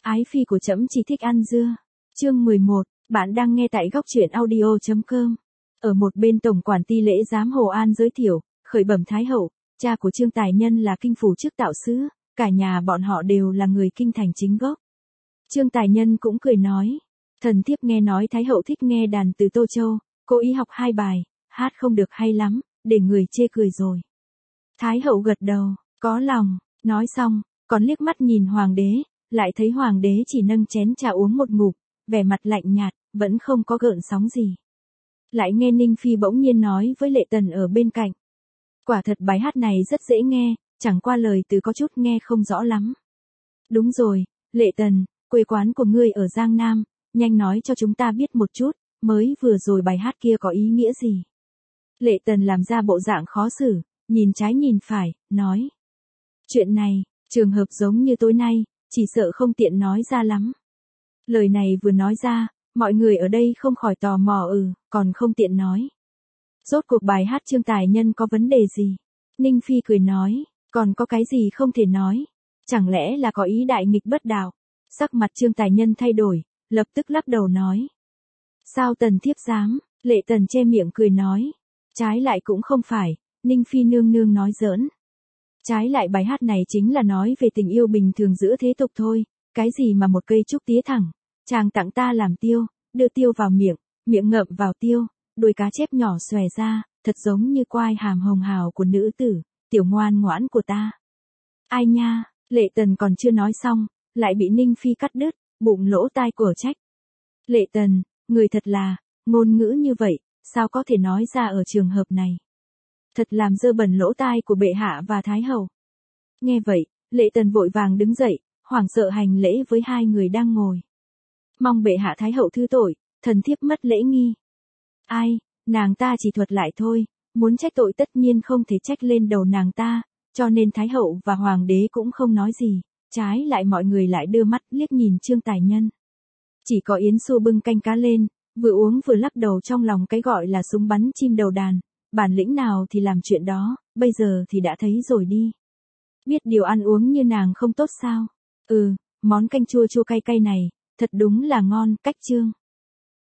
Ái phi của trẫm chỉ thích ăn dưa. Chương 11, bạn đang nghe tại góc truyện audio.com. Ở một bên tổng quản ty lễ giám Hồ An giới thiệu, khởi bẩm Thái hậu, cha của Trương Tài Nhân là kinh phủ chức tạo sứ, cả nhà bọn họ đều là người kinh thành chính gốc. Trương Tài Nhân cũng cười nói, thần thiếp nghe nói Thái hậu thích nghe đàn từ Tô Châu, cố ý học 2 bài, hát không được hay lắm, để người chê cười rồi. Thái hậu gật đầu, có lòng, nói xong, còn liếc mắt nhìn hoàng đế, lại thấy hoàng đế chỉ nâng chén trà uống một ngụm, vẻ mặt lạnh nhạt, vẫn không có gợn sóng gì. Lại nghe Ninh Phi bỗng nhiên nói với Lệ Tần ở bên cạnh. Quả thật bài hát này rất dễ nghe, chẳng qua lời từ có chút nghe không rõ lắm. Đúng rồi, Lệ Tần, quê quán của ngươi ở Giang Nam, nhanh nói cho chúng ta biết một chút, mới vừa rồi bài hát kia có ý nghĩa gì. Lệ Tần làm ra bộ dạng khó xử, nhìn trái nhìn phải, nói. Chuyện này, trường hợp giống như tối nay, chỉ sợ không tiện nói ra lắm. Lời này vừa nói ra, mọi người ở đây không khỏi tò mò còn không tiện nói. Rốt cuộc bài hát Trương Tài Nhân có vấn đề gì? Ninh Phi cười nói, còn có cái gì không thể nói? Chẳng lẽ là có ý đại nghịch bất đạo? Sắc mặt Trương Tài Nhân thay đổi, lập tức lắc đầu nói. Sao tần thiếp dám? Lệ Tần che miệng cười nói. Trái lại cũng không phải, Ninh Phi nương nương nói giỡn. Trái lại bài hát này chính là nói về tình yêu bình thường giữa thế tục thôi, cái gì mà một cây trúc tía thẳng, chàng tặng ta làm tiêu, đưa tiêu vào miệng, miệng ngậm vào tiêu, đuôi cá chép nhỏ xòe ra, thật giống như quai hàm hồng hào của nữ tử, tiểu ngoan ngoãn của ta. Ai nha, Lệ Tần còn chưa nói xong, lại bị Ninh Phi cắt đứt, bụng lỗ tai của trách. Lệ Tần, người thật là, ngôn ngữ như vậy, sao có thể nói ra ở trường hợp này? Thật làm dơ bẩn lỗ tai của bệ hạ và thái hậu. Nghe vậy, Lệ Tần vội vàng đứng dậy, hoảng sợ hành lễ với hai người đang ngồi. Mong bệ hạ thái hậu thứ tội, thần thiếp mất lễ nghi. Ai, nàng ta chỉ thuật lại thôi, muốn trách tội tất nhiên không thể trách lên đầu nàng ta, cho nên thái hậu và hoàng đế cũng không nói gì, trái lại mọi người lại đưa mắt liếc nhìn Trương Tài Nhân. Chỉ có Yến Xu bưng canh cá lên, vừa uống vừa lắc đầu trong lòng cái gọi là súng bắn chim đầu đàn. Bản lĩnh nào thì làm chuyện đó, bây giờ thì đã thấy rồi đi. Biết điều ăn uống như nàng không tốt sao? Món canh chua chua cay cay này, thật đúng là ngon, cách Trương.